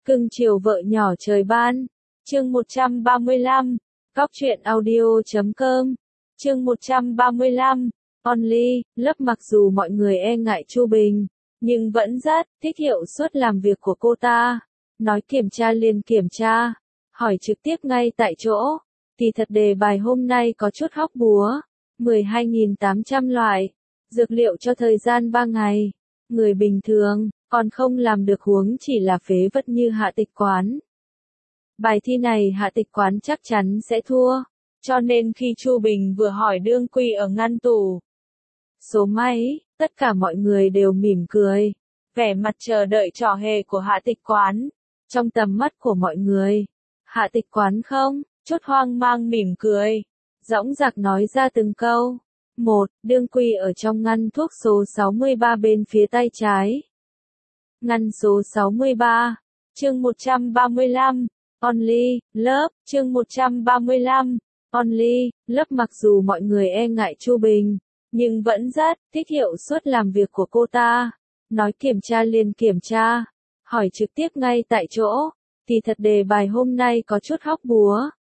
Cưng chiều vợ nhỏ trời ban. Chương 135. Góc truyện audio.com. Chương 135. Only, lớp mặc dù mọi người e ngại Chu Bình, nhưng vẫn rất thích hiệu suất làm việc của cô ta. Nói kiểm tra liền kiểm tra, hỏi trực tiếp ngay tại chỗ. Thì thật đề bài hôm nay có chút hóc búa. 12.800 loại dược liệu cho thời gian 3 ngày. Người bình thường còn không làm được, huống chỉ là phế vật như Hạ Tịch Quán. Bài thi này Hạ Tịch Quán chắc chắn sẽ thua, cho nên khi Chu Bình vừa hỏi đương quy ở ngăn tủ số mấy, tất cả mọi người đều mỉm cười, vẻ mặt chờ đợi trò hề của Hạ Tịch Quán. Trong tầm mắt của mọi người, Hạ Tịch Quán không chút hoang mang mỉm cười, dõng dạc nói ra từng câu. Một, đương quy ở trong ngăn thuốc số 63 bên phía tay trái. Ngăn số 63. Chương 135. Only, lớp. Chương 135. Only, lớp mặc dù mọi người e ngại Chu Bình, nhưng vẫn rất thích hiệu suất làm việc của cô ta. Nói kiểm tra liền kiểm tra, hỏi trực tiếp ngay tại chỗ. Thì thật đề bài hôm nay có chút hóc búa.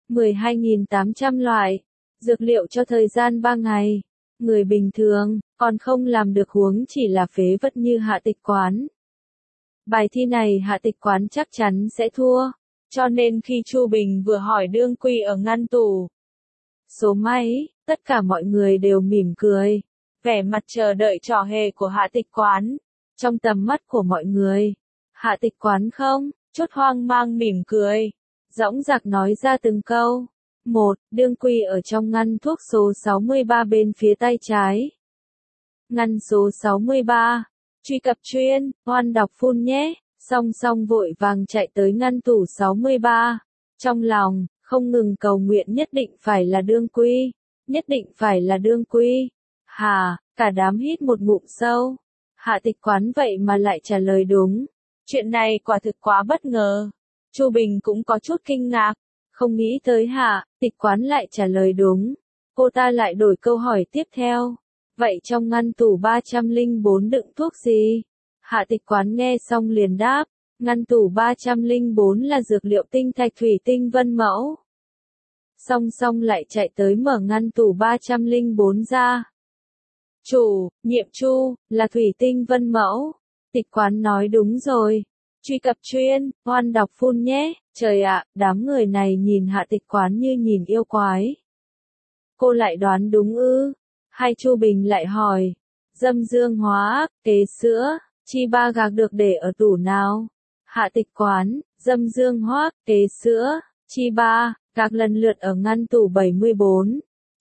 12.800 loại dược liệu cho thời gian 3 ngày. Người bình thường còn không làm được, huống chỉ là phế vật như Hạ Tịch Quán. Bài thi này Hạ Tịch Quán chắc chắn sẽ thua, cho nên khi Chu Bình vừa hỏi đương quy ở ngăn tủ số mấy, tất cả mọi người đều mỉm cười, vẻ mặt chờ đợi trò hề của Hạ Tịch Quán. Trong tầm mắt của mọi người, Hạ Tịch Quán không chút hoang mang mỉm cười, dõng dạc nói ra từng câu. Một, đương quy ở trong ngăn thuốc số 63 bên phía tay trái. Ngăn số 63. Truy cập chuyên, oan đọc phun nhé. Song song vội vàng chạy tới ngăn tủ 63. Trong lòng, không ngừng cầu nguyện nhất định phải là đương quy. Nhất định phải là đương quy. Hà, cả đám hít một ngụm sâu. Hạ Tịch Quán vậy mà lại trả lời đúng. Chuyện này quả thực quá bất ngờ. Chu Bình cũng có chút kinh ngạc. Không nghĩ tới Hạ Tịch Quán lại trả lời đúng. Cô ta lại đổi câu hỏi tiếp theo. Vậy trong ngăn tủ 304 đựng thuốc gì? Hạ Tịch Quán nghe xong liền đáp. Ngăn tủ 304 là dược liệu tinh thạch thủy tinh vân mẫu. Song song lại chạy tới mở ngăn tủ 304 ra. Chủ, nhiệm Chu, là thủy tinh vân mẫu. Tịch Quán nói đúng rồi. Truy cập chuyên, oan đọc phun nhé. Trời ạ, đám người này nhìn Hạ Tịch Quán như nhìn yêu quái. Cô lại đoán đúng ư? Hay Chu Bình lại hỏi. Dâm dương hóa, kế sữa, chi ba gạc được để ở tủ nào? Hạ Tịch Quán, dâm dương hóa, kế sữa, chi ba gạc lần lượt ở ngăn tủ 74,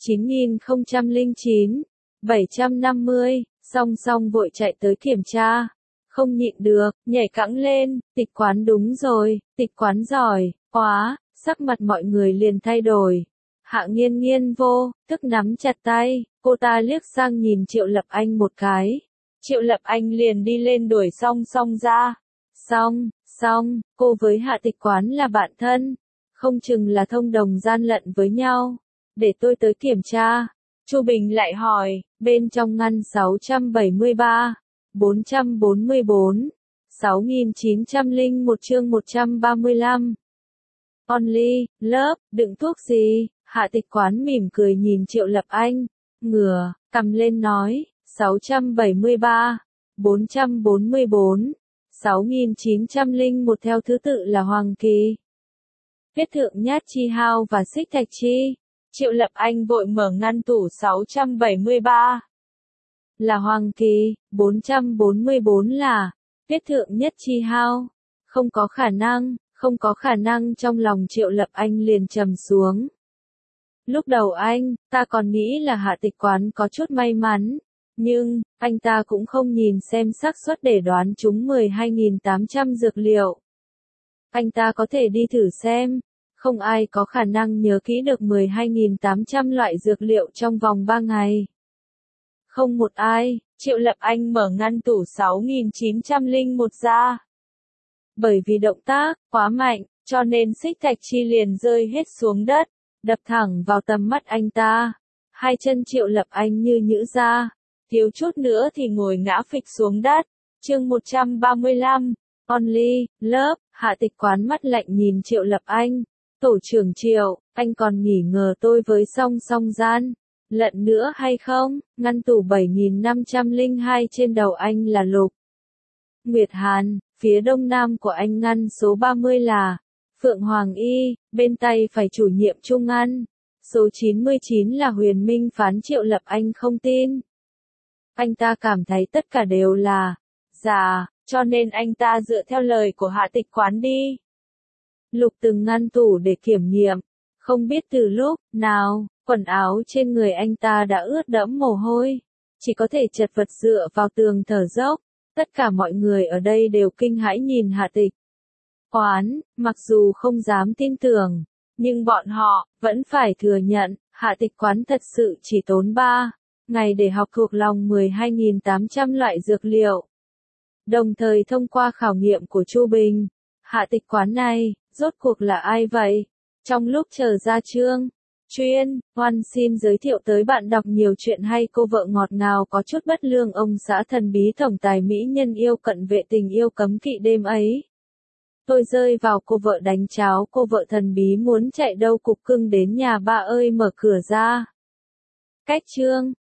9009, 750, song song vội chạy tới kiểm tra. Không nhịn được, nhảy cẫng lên. Tịch Quán đúng rồi, Tịch Quán giỏi quá. Sắc mặt mọi người liền thay đổi. Hạ Nghiên Nghiên vô tức nắm chặt tay, cô ta liếc sang nhìn Triệu Lập Anh một cái. Triệu Lập Anh liền đi lên đuổi song song ra. Song, cô với Hạ Tịch Quán là bạn thân, không chừng là thông đồng gian lận với nhau. Để tôi tới kiểm tra. Chu Bình lại hỏi, bên trong ngăn 673. 444, 6901 chương 135. Only, lớp, đựng thuốc gì? Hạ Tịch Quán mỉm cười nhìn Triệu Lập Anh, ngửa cầm lên nói, 673, 444, 6901 theo thứ tự là Hoàng Kỳ, Huyết Thượng Nhát Chi Hao và Xích Thạch Chi. Triệu Lập Anh vội mở ngăn tủ 673. Là Hoàng Kỳ, 444 là Huyết Thượng Nhất Chi Hao. Không có khả năng trong lòng Triệu Lập Anh liền trầm xuống. Lúc đầu ta còn nghĩ là Hạ Tịch Quán có chút may mắn, nhưng anh ta cũng không nhìn xem xác suất để đoán trúng 12.800 dược liệu. Anh ta có thể đi thử xem, không ai có khả năng nhớ kỹ được 12.800 loại dược liệu trong vòng 3 ngày. Không một ai. Triệu Lập Anh mở ngăn tủ 6901 ra. Bởi vì động tác quá mạnh, cho nên Xích Thạch Chi liền rơi hết xuống đất, đập thẳng vào tầm mắt anh ta. Hai chân Triệu Lập Anh như nhũ ra, thiếu chút nữa thì ngồi ngã phịch xuống đất. Chương 135. Only, lớp, Hạ Tịch Quán mắt lạnh nhìn Triệu Lập Anh. Tổ trưởng Triệu, anh còn nghỉ ngờ tôi với song song gian lận nữa hay không? Ngăn tủ 7502 trên đầu anh là Lục Nguyệt Hàn, phía đông nam của anh ngăn số 30 là Phượng Hoàng Y, bên tay phải chủ nhiệm Trung ngăn. Số 99 là Huyền Minh Phán. Triệu Lập Anh không tin. Anh ta cảm thấy tất cả đều là giả, cho nên anh ta dựa theo lời của Hạ Tịch Quán đi. Lục từng ngăn tủ để kiểm nghiệm. Không biết từ lúc nào, quần áo trên người anh ta đã ướt đẫm mồ hôi. Chỉ có thể chật vật dựa vào tường thở dốc. Tất cả mọi người ở đây đều kinh hãi nhìn Hạ Tịch Quán, mặc dù không dám tin tưởng, nhưng bọn họ vẫn phải thừa nhận, Hạ Tịch Quán thật sự chỉ tốn 3 ngày để học thuộc lòng 12.800 loại dược liệu. Đồng thời thông qua khảo nghiệm của Chu Bình. Hạ Tịch Quán này, rốt cuộc là ai vậy? Trong lúc chờ ra chương, chuyên, Hoan xin giới thiệu tới bạn đọc nhiều chuyện hay. Cô vợ ngọt ngào có chút bất lương, ông xã thần bí tổng tài mỹ nhân yêu cận vệ tình yêu cấm kỵ đêm ấy. Tôi rơi vào cô vợ đánh cháo, cô vợ thần bí muốn chạy đâu cục cưng đến nhà ba ơi mở cửa ra. Cách chương.